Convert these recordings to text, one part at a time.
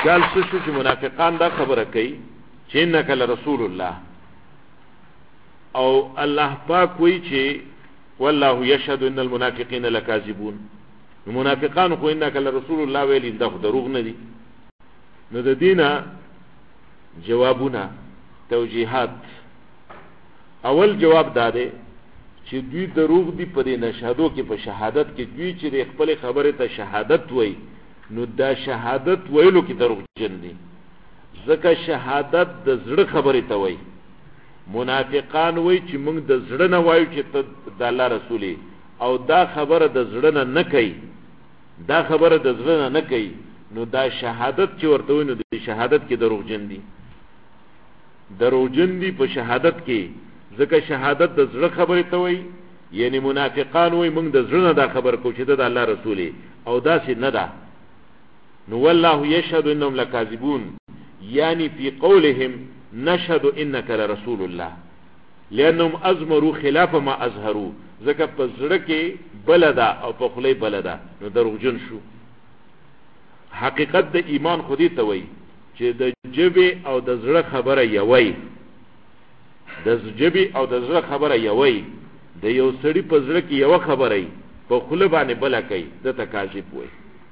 اشکال څه شو چې منافقان دا خبره کوي چې انک لرسول الله، او الله پاک وی چې والله یشهد ان المنافقین لکاذبون. منافقان خو انک لرسول الله ویلی دا خو دروغ نه دي. نو د دینه جوابونه توجیهات. اول جواب داده چې دوی دروغ دي په دې نشهدو کې، په شهادت کې دوی چې خپل خبره ته شهادت وای، نو دا شهادت ویلو کې دروغ جن دي، ځکه شهادت د زړه خبره ته وای. منافقان وای چې موږ د زړه نه وایو چې ته د الله رسولي، او دا خبره د زړه نه کوي، دا خبره د زړه نه کوي، نو دا شهادت چې ورته وای نو د شهادت کې دروغ جن دي. دروغ جن دي په شهادت کې، ځکه شهادت د زړه خبره ته وای. یعنی منافقان وای موږ د زړه نه دا خبر کو چې د الله رسولي، او دا څه نه ده. نو والله یشهد انهم لکاذبون، یعنی فی قولهم نشهد انک لرسول الله، لانهم ازمروا خلاف ما اظهروا، ځکه په زړه کې بلدا او په خلی بلدا، نو دروغجن شو. حقیقت د ایمان خودی ته وای چې د جبه او د زړه خبره یوي، د جبه او د زړه خبره یوي. د یو سړي په زړه کې یو خبره په خله باندې بل کوي، د تکاذب وای،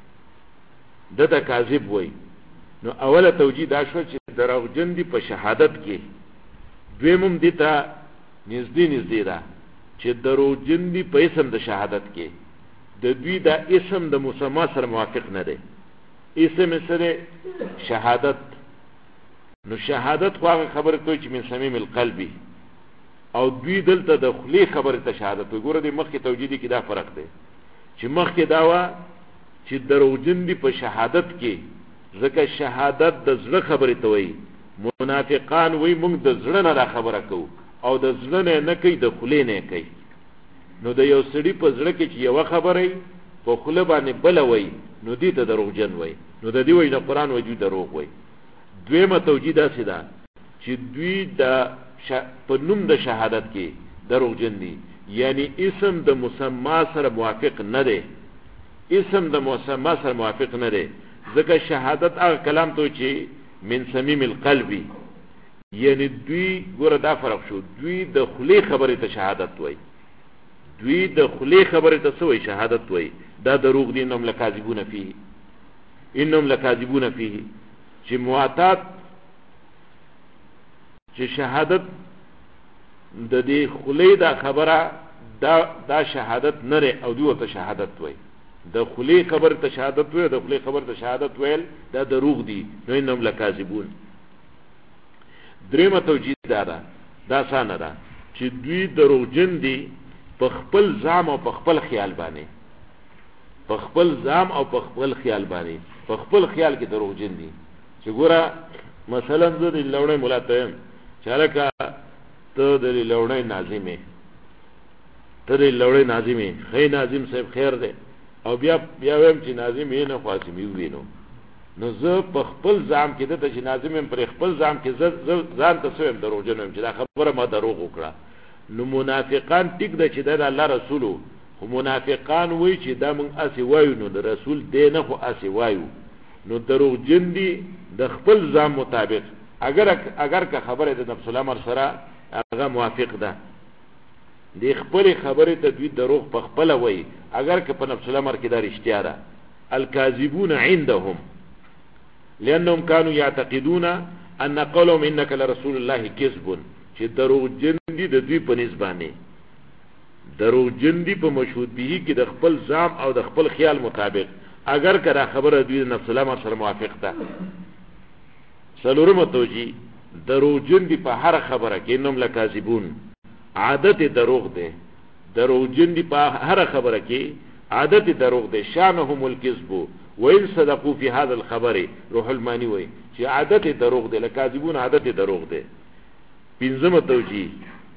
د تکاذب وای. نو اوله توجیه دا شو چې دروغجن دي په شهادت کې. دویمم دي ته نږدې ده چې دروغجن دي په اسم د شهادت کې. د دوی دا اسم د مسما سره موافق نه دی. اسم سره شهادت، نو شهادت خو هغه خبره کوي چې من صمیم القلب، او دوی دلته د خلی خبره ته شهادت وي. ګوره د مخکې توجیه کې دا فرق دی چې مخکې دا وا چې دروغجن دي په شهادت کې، ځکه شهادت د زړه خبره ته وي. منافقان وي موږ د زړه نه دا خبره کوو، او د زړه نه کوي، د خلی نه کوي. نو د یو سړي په زړه کې چې یو خبره په خله باندې بل وي، نو دې ته دروغجن وي. نو د دې وای د قران وجود دروغ وي. دویمه توجیه دا سیده چې دوی د په نوم د شهادت کې دروغجن دي، یعنی اسم د مسما سره موافق نه دی. اسم د مسما سره موافق نه دی، ځکه شهادت هغه کلام ته چې من صمیم القلب، یعنی دوی ګوره دا فرق شو. دوی د خلی خبره ته شهادت وای، دوی د خلی خبره ته سوې شهادت وای. دا دروغ دي. انهم لکاذبون فيه، انهم لکاذبون فيه، چې مواتات چې شهادت د دې خلی دا خبره دا شهادت نه لري، او دوی ته شهادت وای. د خلی خبر ته شهادت وای، د خلی خبر ته شهادت ویل دا دروغ دي. نو انهم لکاذبون. دریمه توجیه دا سانه ده چې دوی دروغجن دي په خپل ځام او په خپل خیال باندې، په خپل ځام او په خپل خیال باندې. په خپل خیال کې دروغجن دي چې ګوره مثلا زه د لوړې مولاته یم چې هلکه ته د لوړې ناظمې، ته د لوړې ناظمې، خی ناظم صاحب خیر دی، او بیا ویم چې ناظم یې نه خواسمي ووینو. نو زه په خپل ځام کې دته چې ناظم یم، پر خپل ځام کې ځان ته سویم دروغجن یم چې دا خبره ما دروغ وکړه. نو منافقان ټیک ده چې دا د الله رسولو، خو منافقان وایي چې دا موږ اسې وایو، نو د رسول دی نه خو اسې وایو. نو دروغجن دي د خپل ځام مطابق، اگر که خبره د نفس الامر سره هغه موافق ده. د خپل خبره ته دوی دروغ په خپل وایي، اگر که په نفس الامر کې دا رښتیا ده. الکاذبون عندهم لانهم كانوا يعتقدون ان قولهم انك لرسول الله كذب، چې دروغجن دي د دوی په نسبانه، دروغجن دي په مشهود به کې د خپل ځام او د خپل خیال مطابق، اگر که دا خبره دوی د نفس الامر سره موافق ده. څلورمه توجیه دروغجن دي په هر خبره کې. انهم لکاذبون، عادت دروغ ده. دروغجن دي په هر خبره کې، عادت دروغ ده. شانهم الكذب وإن صدقوا في هذا الخبر. روح المانی وای چې عادت دروغ ده، لکاذبون عادت دروغ ده. پنځمه توجیه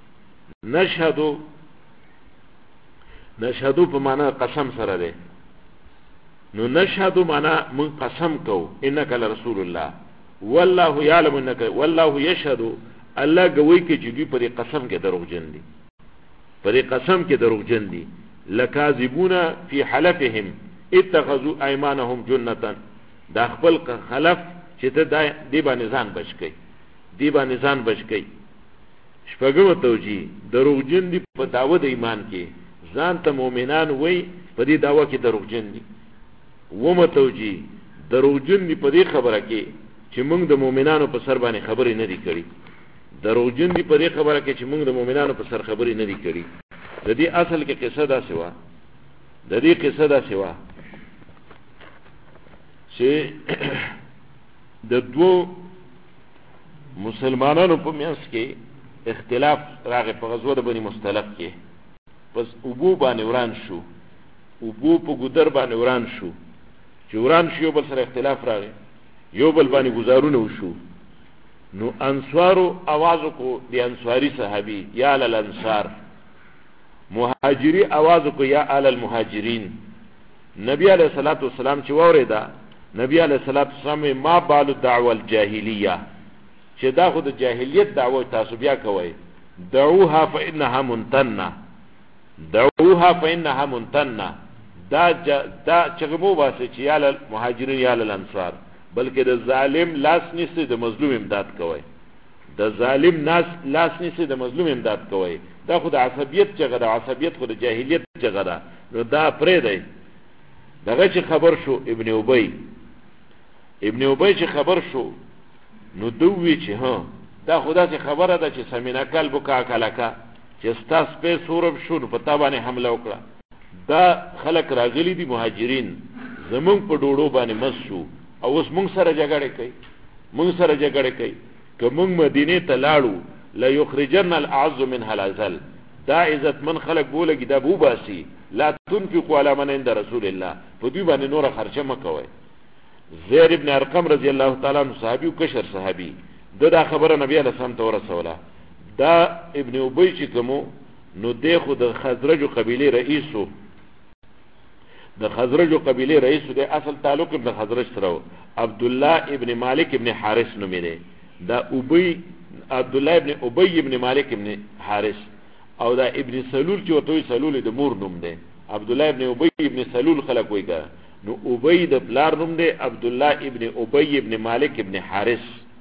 نشهدو په معنا قسم سره ده. نو نشهدو معنا من قسم کو انک لرسول الله، والله يعلم انك، والله يشهد، الله گوی کې چې دوی پر قسم کې دروغجن دي، پر قسم کې دروغجن دي. لکاذبون فی حلفهم اتخذوا ايمانهم جنة، دا خپل خلف چې ته دی باندې ځان بچ کړي دی باندې ځان بچ کړي شپږم توجیه دروغجن دي په دعوه د ایمان کې ځان ته مؤمنان وای په دې دعوه کې دروغجن دي ومه توجیه دروغجن دي په دې خبره کې چې موږ د مؤمنانو په سر باندې خبرې نه دي کړې دروغجن دي په دې خبره کې چې موږ د مؤمنانو په سر خبرې نه دي کړې د دې اصل کې قصه دا سوا د دې قصه دا سوا چې د دوه مسلمانانو په منځ کې اختلاف راغی په غزوه د بني مستلق کې پس ابو باندې وران شو ابو په ګدر باندې وران شو چې وران شو یو بل سره اختلاف راغی یو بل باندې گزارونه وشو نو انصارو आवाज کو دی انصاری صحابي یا ال الانصار مهاجری आवाज کو یا ال المهاجرین نبی علیہ الصلوۃ والسلام چې وریدا نبی علیہ الصلوۃ والسلام ما بال الدعوه الجاهلیه چې دا خو د جاهلیت دعوه تاسو بیا کوي دعوها فانها منتنه دعوها فانها منتنه دا چغمو واسه چې یا ال المهاجرین یا ال الانصار بلکې د ظالم لاس نسی د مظلوم امداد کوي د ظالم لاس نسی د مظلوم امداد کوي دا خو د عصبیت چغه د عصبیت خو د جاهلیت چغه ده نو دا پرې دی دغه چې خبر شو ابن ابي چې خبر شو نو دوی چې ها دا خدا چې خبره ده چې سمینا کلب کا کلکا چې ستاس په سورب شو په تابانه حمله وکړه دا خلک راغلي دي مهاجرین زمون په ډوړو باندې مسو او اوس مونږ سره جګړه کوي که مونږ مدینه ته لاړو لا یخرجن الاعز منها الاذل دا عزت من خلق بولګي دا بو باسي لا تنفقوا على من عند رسول الله په دوی باندې نور خرچه مکوي زید ابن ارقم رضی الله تعالی عنہ صحابي او کشر صحابي دا خبره نبی علیہ السلام ته ورسوله دا ابن ابي چې کوم نو دغه د خزرج قبيله رئیسو د خزرج قبيله رئیس د اصل تعلق ابن خزرج سره عبد الله ابن مالک ابن حارث نوم دی دا عبد الله ابن ابي ابن مالک ابن حارث او دا ابن سلول چې وته سلول د مور نوم دی عبد الله ابن ابي ابن سلول خلق وایګه نو ابي د بلار نوم دی عبد الله ابن ابي ابن مالک ابن حارث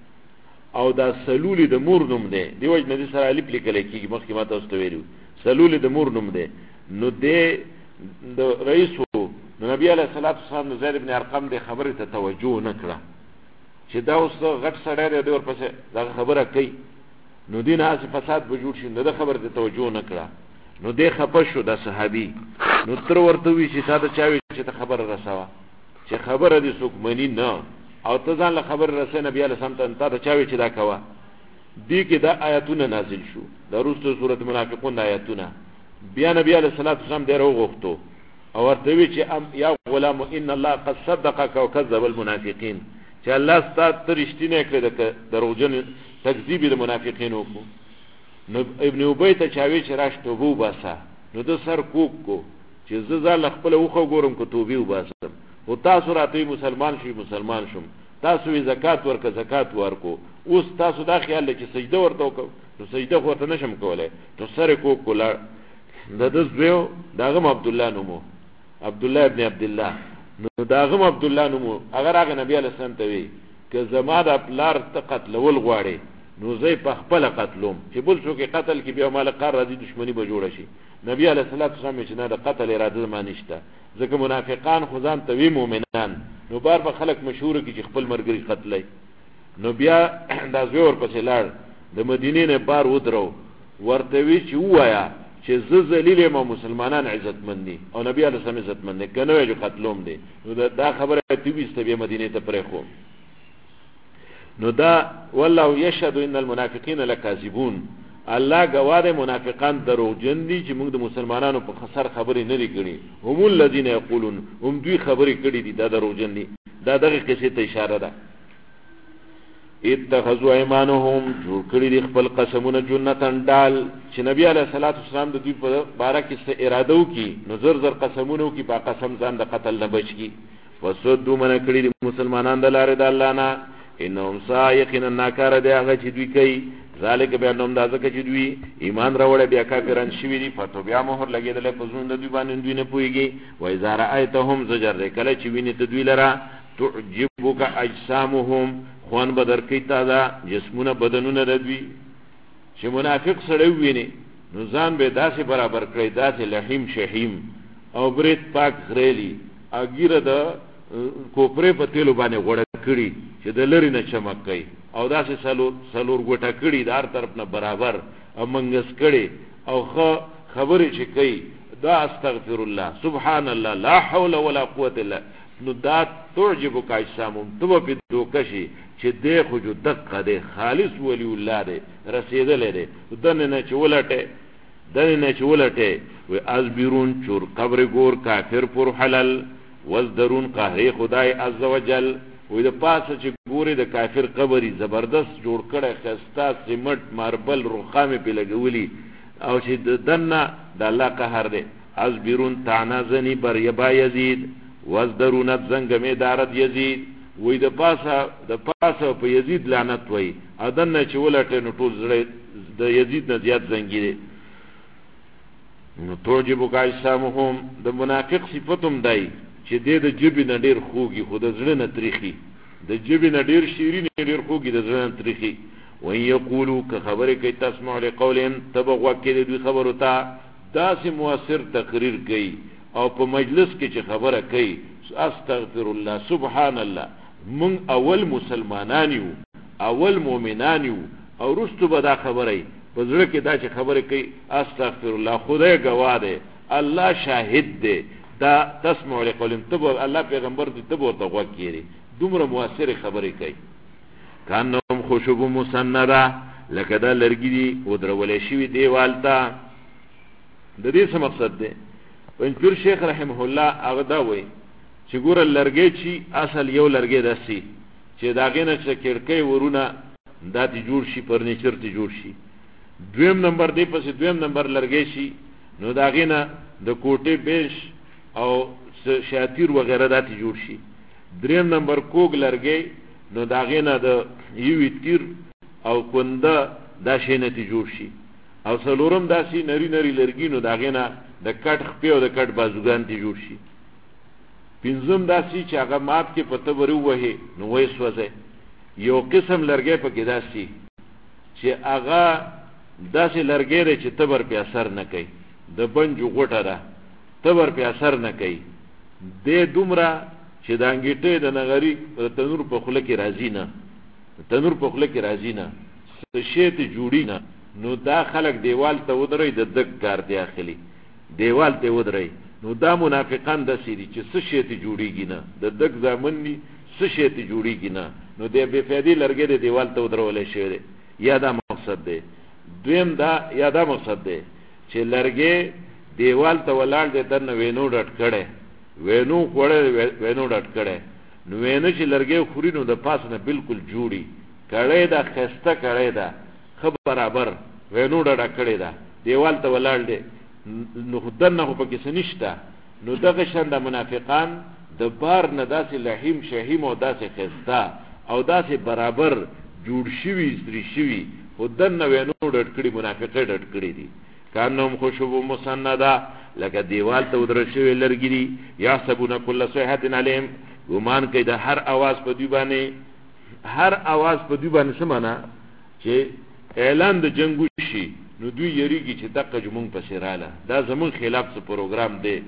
او دا سلول د مور نوم دی دی وجه ندي سره الف لیکل کیږي مخکې ما تاسو ته ویلو سلول د مور نوم دی نو دی د رئیس نبی علیہ الصلوۃ والسلام زید ابن ارقم د خبره ته توجه نکړه چې دا اوس غټ سړی دی ورپسې دا خبره کوي نو دین اس فساد وجود شي نو د خبره ته توجه نکړه نو د خپه شو د صحابي نو تر ورته وی چې ساده چاوي چې ته خبره رسوا چې خبره دې څوک منی نه او ته ځان له خبره رسې نبی علیہ السلام ته چاوي چې دا کوا دې کې دا آیاتونه نازل شو د روسته سورۃ منافقون آیاتونه بیا نبی علیہ الصلوۃ والسلام درو غوښتو او ورته وی چې یا غلام ان الله قد صدقك وكذب المنافقين چې الله ستاسو رښتینه کړی د دروغجن تکذیب د منافقینو کو نو ابن ابي ته چاوي چې راش توبه وباسه نو د سر کوک کو چې زال خپل وخو ګورم کو توبه وباسم او تاسو راته مسلمان شوم تاسو زکات ورکه زکات ورکو اوس تاسو دا خیال چې سجده ورته وکړو نو سجده خو ته نشم کولای نو سر کوک کولا د دزویو داغه عبد الله نومو عبد الله ابن عبد الله نو داغه عبد الله نومو اگر هغه نبی علیہ السلام ته وی که زما د پلار ته قتل ول غواړي نو زې په خپل قتلوم چې بل څوک قتل کې بیا مال قار راځي دښمنی به جوړ شي نبی علیہ الصلوۃ والسلام چې نه د قتل اراده ما نشته ځکه منافقان خدان ته وی مؤمنان نو بار په خلک مشهور کی چې خپل مرګري قتلای نو بیا دا زور پسې لاړ د مدینې نه بار ودرو ورته وی چې وایا چې ذلیل ما مسلمانان عزت مندي او نبی علیہ السلام عزت مند کنه جو قتلوم دي نو دا خبره ته وسته به مدینه ته پرې خو نو دا والله یشهد ان المنافقین لکاذبون الله گواهه منافقان دروغجن دي چې موږ د مسلمانانو په خسر خبرې نه لري کړي هم الذين یقولون هم دوی خبرې کړي دي دا دروغجن دي دا دغه قصې ته اشاره ده اتخذوا ايمانهم جوړ کړي دي خپل قسمونه جنتن ډال چې نبی علیہ الصلوۃ والسلام د دوی په باره کې څه اراده وکي نظر قسمونه وکي په قسم ځان د قتل نه بچي وسدوا من کړي دي مسلمانان د لارې د الله نه انهم سایقین ناکار دی هغه چې دوی کوي ذالک بیانوم دا ځکه چې دوی ایمان راوړل بیا کافران شوی دي فتو بیا مهر لګیدل په زوند دوی باندې دوی نه پويږي و اذا رايتهم زجر کله چې ویني ته دوی لرا تعجبک اجسامهم خوان بدر کی تا دا جسمونه بدنونه ردوی چې منافق سره ویني نو ځان به داسې برابر کړی داسې لحیم شحیم او برید پاک غریلی اګیره د کوپره په تیلو باندې غوړه کړي چې د لری نه چمک کوي او داسې سلور ګوټه کړي د هر طرف نه برابر او منګس کړي او خبرې چې کوي دا استغفر الله سبحان الله لا حول ولا قوه الا نو دا تعجبک اجسامهم تو په دوکشي چې دی خو جو دقه دی خالص ولی الله دی رسیدلې دی دنه نه چولټه و ازبرون چور قبر ګور کافر پر حلال وزدرون قهر خدای عز وجل وې د پاسه چې ګوري د کافر قبري زبردست جوړ کړي خستا سیمټ ماربل رخامه په لګولي او چې دنه د الله قهر دی ازبرون تعنازنی بر یبا یزید وزدرون زنګمه دارت یزید وې د پاسه په یزید لعنت وې ادنه چې ولټه نو ټول زړه د یزید نه زیات زنګیره نو توجبو کای سامهم د منافق صفاتم دای چې د جبی نه ډیر خوږي خو د زړه نه تریخي د جبی نه ډیر شیرین ډیر خوږي د زړه نه تریخي وان یقولوا که خبره کوي تسمع لقولهم تبغوا کې دوی خبرو ته داسې مؤثر تقریر کوي او په مجلس کې چې خبره کوي استغفر الله سبحان الله من اول مسلمانان یو اول مؤمنان یو او رستو به دا خبره په زړه کې دا چې خبره کوي استغفر الله خدای گواه دی الله شاهد دی دا تسمع لقولهم تبو الله پیغمبر دې تبو ته وکړي دومره مؤثر خبره کوي کانهم خشب مسنده لکه دا لرګي دی او درولې شوی دیوال ته د دې څه مقصد دی پنځپیر شیخ رحمه الله هغه دا وایي چې ګور لرګي چې اصل یو لرګي داسي چې داغه نه چې کړکۍ ورونه داتې جوړ شي فرنیچر ته جوړ شي دویم نمبر دی پس دویم نمبر لرګي شي نو داغه نه د کوټې بیش او شاتیر وغیرہ داتې جوړ شي دریم نمبر کوګ لرګي نو داغه نه د یوې تیر او کنده دا شي نه ته جوړ شي او څلورم داسي نری لرګي نو داغه نه د کټ خپې او د کټ بازوګان ته جوړ شي پنځم داسي چې هغه مات کې پته ورو وه نو وې سوځي یو قسم لرګي په کې داسي چې هغه داسې لرګي دی چې تبر په اثر نه کوي د بنجو غوټه ده تبر په اثر نه کوي د دومره چې د انګیټې د نغری تنور په خوله کې راځي نه شی ته جوړی نه نو دا خلک دیوال ته ودرې د دک کار دی اخلي دیوال ته ودرې نو دا منافقان د سری چې څه شی ته جوړیږي نه د دک ځامنی څه شی ته جوړیږي نه نو د بے فائدې لرګي د دیوال ته ودرولې شي یا دا مقصد دی دویم دا یا دا مقصد دی چې لرګي دیوال ته ولاړ دې تر نو وینو ډټ کړي وینو ډټ کړي نو وینو چې لرګي خوري نو د پاس نه بالکل جوړي کړي دا خسته کړي دا خبر برابر وینو ډټ کړي دا دیوال ته ولاړ دې نو خدانه په کې سنشتا نو دغه شند منافقان د بار نه داسې لحیم شهیم او داسې خسته او داسې برابر جوړ شوی زری شوی خدانه وینو ډټ کړي منافقې ډټ کړي دي کانهم خشب مسنده لکه دیوال ته ودر شوی لرګي دي یحسبون كل صيحه عليهم ګمان کوي د هر आवाज په دی باندې سمانا چې اعلان د جنگو شي نو دوی یریږي چې دغه جمون په سراله دا زمون خلاف څه پروګرام دی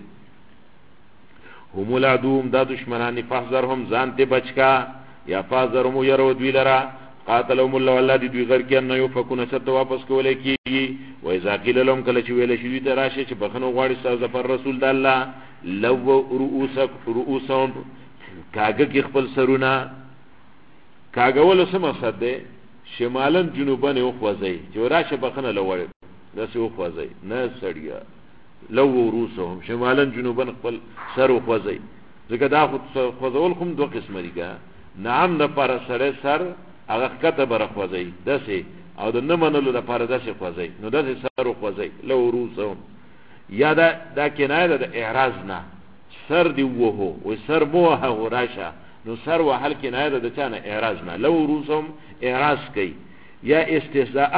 هم ولادوم دا دشمنان فحذرهم ځان ته بچکا یا فحذرهم يرو دوی لرا قاتلهم الله والذي دوی غر کې نه یو فكون ست واپس کولای کیږي و اذا قيل لهم کله چې ویل شي ته راشه چې بخنو غواړي استاد پر رسول الله لو رؤوسهم کاګه کې خپل سرونه کاګه ول سم مقصد ده شمالن جنوبن یو خوځي چې راشه بخنه لوړ داسې یو خوځي نه سړیا لو رؤوسهم شمالن جنوبن خپل سر خوځي ځکه دا خوځول کوم دوه قسم دي نعم د پر سره سر هغه کته بر خوځي داسې او د نه منلو د پاره داسې خوځي نو داسې سر خوځي لو روسهم یا دا کنایه د اعراض نه سر دی وو او سر موه وراشه نو سر وحل کنایه د چانه اعراض نه لو روسهم اعراض کوي یا استهزاء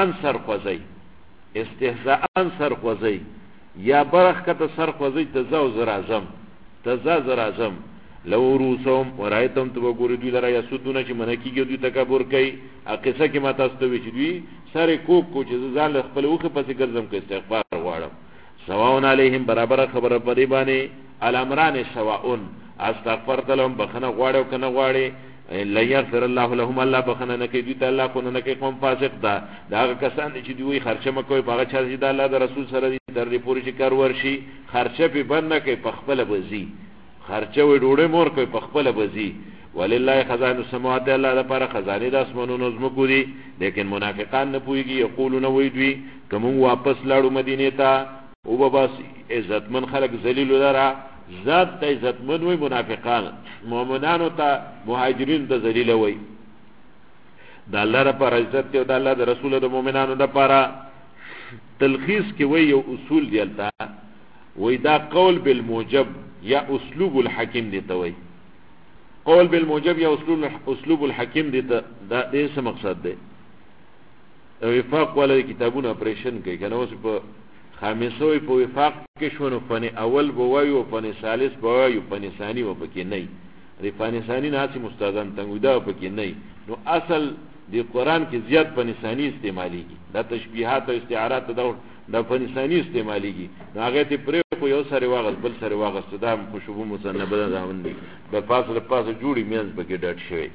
سر خوځي یا برخ کته سر خوځي تزا زرازم لو روسهم ورایتم تو ګورې دوی لره یسدونه چې منکیږي دوی تکبر کوي قصه کې ما تاسو ته وی چې دوی سره کو چې ځان له خپل وخه پسې ګرځم کې استغفار غواړم سواون علیهم برابر خبره پرې باندې الامران سواون استغفرت لهم بخنه غواړو کنه غواړي لا یغفر الله لهم الله بخنه نه کوي ته الله کو نه کوي قوم فاسق ده دا کسان چې دوی خرچه مکوي په هغه چې د الله د رسول سره تر دې پورې چې کار ورشي خرچه په بند نه کوي په خپل بزي خرچه وي ډوړې مور کوي په خپل بزي ولله خزائن السماوات الله لپاره خزانه د اسمانونو زمکو دي لیکن منافقان نه پويږي یقولون وی دوی کوم واپس لاړو مدینه ته او بس عزتمن خلق ذلیل لرا ذات ته عزتمن وي منافقان مؤمنانو ته مهاجرین ته ذلیل وي د الله لپاره عزت او د الله د رسول د مؤمنانو لپاره تلخیص کې وی یو اصول دی البته وی دا قول بالموجب یا اسلوب الحکیم دی ته وی قول بالموجب یا اسلوب الحکیم دی ته دا دې څه مقصد دی وفاق ولا کتابونه اپریشن کوي کنه اوس په خامسوی په وفاق کې شونه فن اول بوایو فن ثالث بوایو فن ثانی و پکې نه دی فن ثانی نه چې مستادان څنګه دا پکې نه نو اصل دی قران کې زیات فن ثانی استعماليږي دا تشبیهات او استعارات دا فن ثانی استعماليږي نو هغه ته پرې په یو سره واغس بل سره واغس دا خوشبو مصنبه ده باندې په فاصله جوړي میز پکې ډټ شوی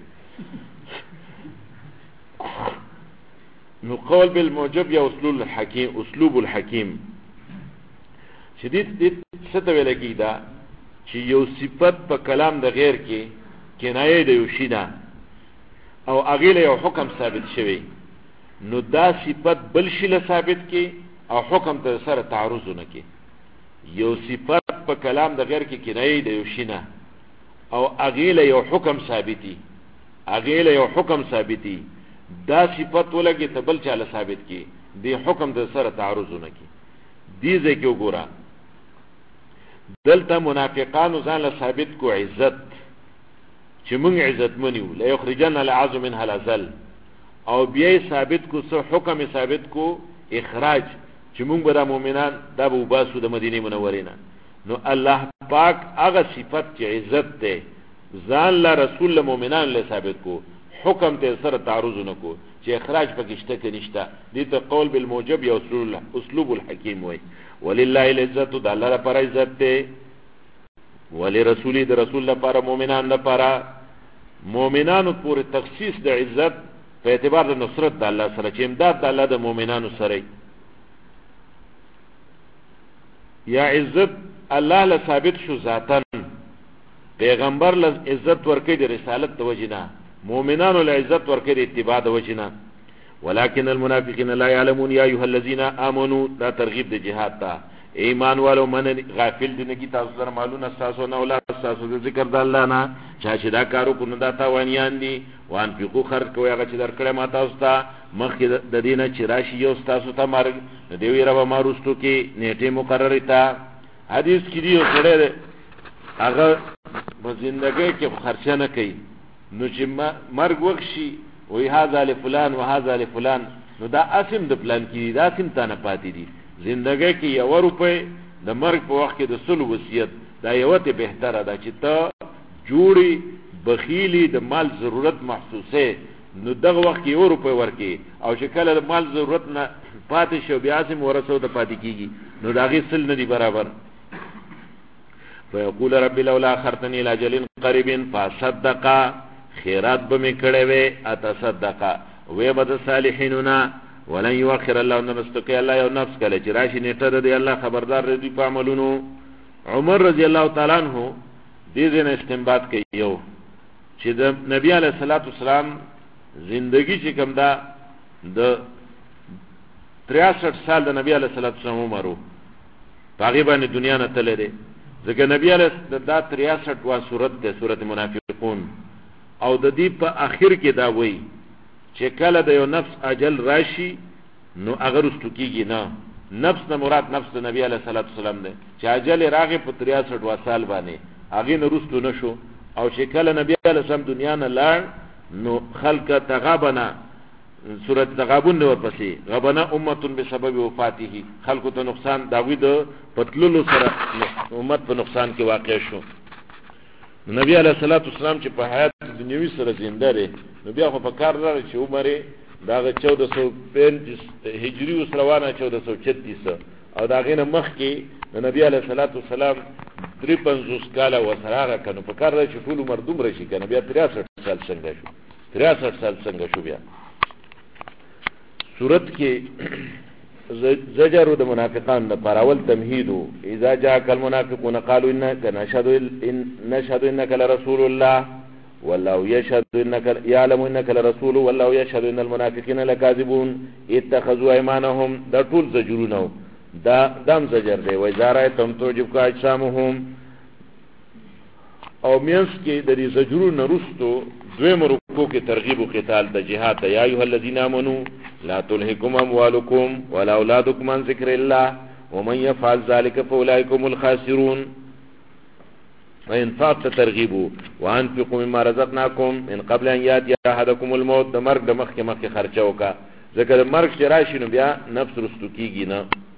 نو قول بالموجب یا اسلوب الحکیم شدید دې څه ته ویل کېدا چې یو صفت په کلام د غیر کې کنایه د یو شي ده او هغه له یو حکم ثابت شوی نو دا صفت بل شي له ثابت کې او حکم ته سره تعارض نه کې یو صفت په کلام د غیر کې کنایه د یو شي نه او هغه له یو حکم ثابتي دا صفت ولګي ته بل چاله ثابت کی دی حکم د سره تعارض نه کی دی ځکه وګوره دلته منافقانو ځان له ثابت کو عزت چې موږ عزت منیو لا یخرجن العظم منها الازل او بیا ثابت کو سو حکم ثابت کو اخراج چې موږ به مؤمنان د ابو باسو د مدینه منورې نه نو الله پاک هغه صفت چې عزت ده ځان له رسول له مؤمنان له ثابت کو حکم ته سره تعارض نه کو چې اخراج پکې شته کې نشته دې ته قول بالموجب یا اسلوب الحکیم وای ولله العزت د الله لپاره عزت ده ولرسول د رسول لپاره مؤمنان لپاره مؤمنانو پورې تخصیص د عزت په اعتبار د نصرت د الله سره چې امداد د الله د مؤمنانو سره یا عزت الله له ثابت شو ذاتن پیغمبر له عزت ورکړي د رسالت د وجنه مؤمنانو له عزت ورکړي د اتباع د وجنه ولكن المنافقين لا يعلمون يا ايها الذين امنوا دا ترغیب د جهاد ته ایمان والو من غافل دي نه کی تاسو سره معلومه تاسو نه اولاد تاسو د ذکر د الله نه چې دا کارو کو نه دا تاوانیان دي وان فقو خرج کوي هغه چې درکړه ما تاسو ته مخکې د دینه چې راشي یو تاسو ته مرګ دی ویره به ماروستو کې نیټه مقرره تا حدیث کې دی سره هغه په ژوندۍ کې خرچه نه کوي نو چې مرګ وکشي وی هاذا لفلان وهذا لفلان نو دا اسم د پلان کې دا اسم ته نه پاتې دي زندګۍ کې یو روپۍ د مرګ په وخت کې د سلو وصیت دا یو ته بهتره ده چې ته جوړي بخیلی د مال ضرورت محسوسه نو دغه وخت کې یو روپۍ ورکې او چې کله د مال ضرورت نه پاتې شو بیا سم ورسو ته پاتې کیږي نو دا غي سل نه دي برابر فیقول رب لولا اخرتنی الى اجل قریب فصدق خیرات به می کړه وې اتصدق وې بد صالحیننا ولن يؤخر الله نفسه الله یو نفس کله چې راشي نیټه د الله خبردار دې په عملونو عمر رضی الله تعالی عنہ دې دې استنباط کوي یو چې د نبی علیه الصلاۃ والسلام زندگی چې کوم دا د 63 سال د نبی علیه الصلاۃ والسلام عمر تقریبا دنیا نه تللی دی ځکه نبی علیه دا 63 وا سورته ده سورته منافقون او د دې په اخر کې دا وایي چې کله د یو نفس اجل راشي نو اگر استکیږي نه نفس نه مراد نفس د نبی علیه الصلاۃ والسلام ده چې اجل راغی په 63 سال باندې هغه نه رستو نشو او چې کله نبی علیه السلام دنیا نه لاړ نو خلق تغابنا سورۃ تغابن نو ورپسې غبنا امه بسبب وفاته خلق ته نقصان داوی د پتلولو سره امت په نقصان کې واقع شو نبی علیہ الصلوۃ والسلام چې په حیات دنیوي سره زنده دی نو بیا خو په کار لري چې عمر داغه 1435 هجری وسروانه 1436 او داغه نه مخ کې نبی علیہ الصلوۃ والسلام 53 کاله وسراغه کنه په کار لري چې ټول عمر دومره شي کنه بیا 63 سال څنګه شو 63 سال څنګه شو بیا صورت کې زجر د منافقان د پراول تمهید اذا جاءك المنافقون قالوا انك نشهد انك لرسول الله والله يشهد انك يعلم انك لرسول والله يشهد ان المنافقين لكاذبون اتخذوا ايمانهم دا ټول زجرونه دا دم زجر دی وای زارای تم توجب کا اجسامهم او مینس کې د دې زجرونو رستو دویم رکوع کې ترغیب او قتال د جهاد یا ایه الذین آمنوا لا تلهکم اموالکم ولا اولادکم عن ذکر الله ومن يفعل ذلك فاولئک هم الخاسرون وانفاق ترغیب وانفقوا مما رزقناکم من قبل ان یاتي احدکم الموت د مرګ د مخکې خرچه وکا ځکه د مرګ چې راشي نو بیا نفس رستو کیږي نه